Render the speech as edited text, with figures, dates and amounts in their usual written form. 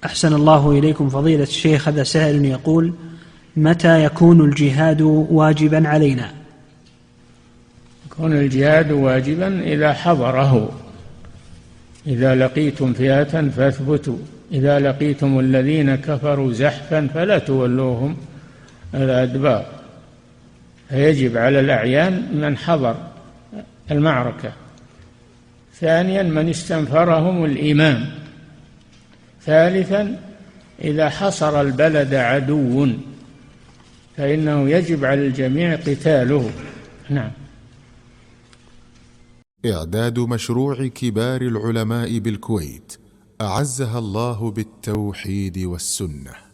أحسن الله إليكم فضيلة الشيخ. هذا سائل يقول: متى يكون الجهاد واجبا علينا؟ يكون الجهاد واجبا إذا حضره. إذا لقيتم فئة فاثبتوا، إذا لقيتم الذين كفروا زحفا فلا تولوهم الأدبار. فيجب على الأعيان من حضر المعركة. ثانيا من استنفرهم الإمام. ثالثا إذا حصر البلد عدو فإنه يجب على الجميع قتاله. نعم. إعداد مشروع كبار العلماء بالكويت أعزها الله بالتوحيد والسنة.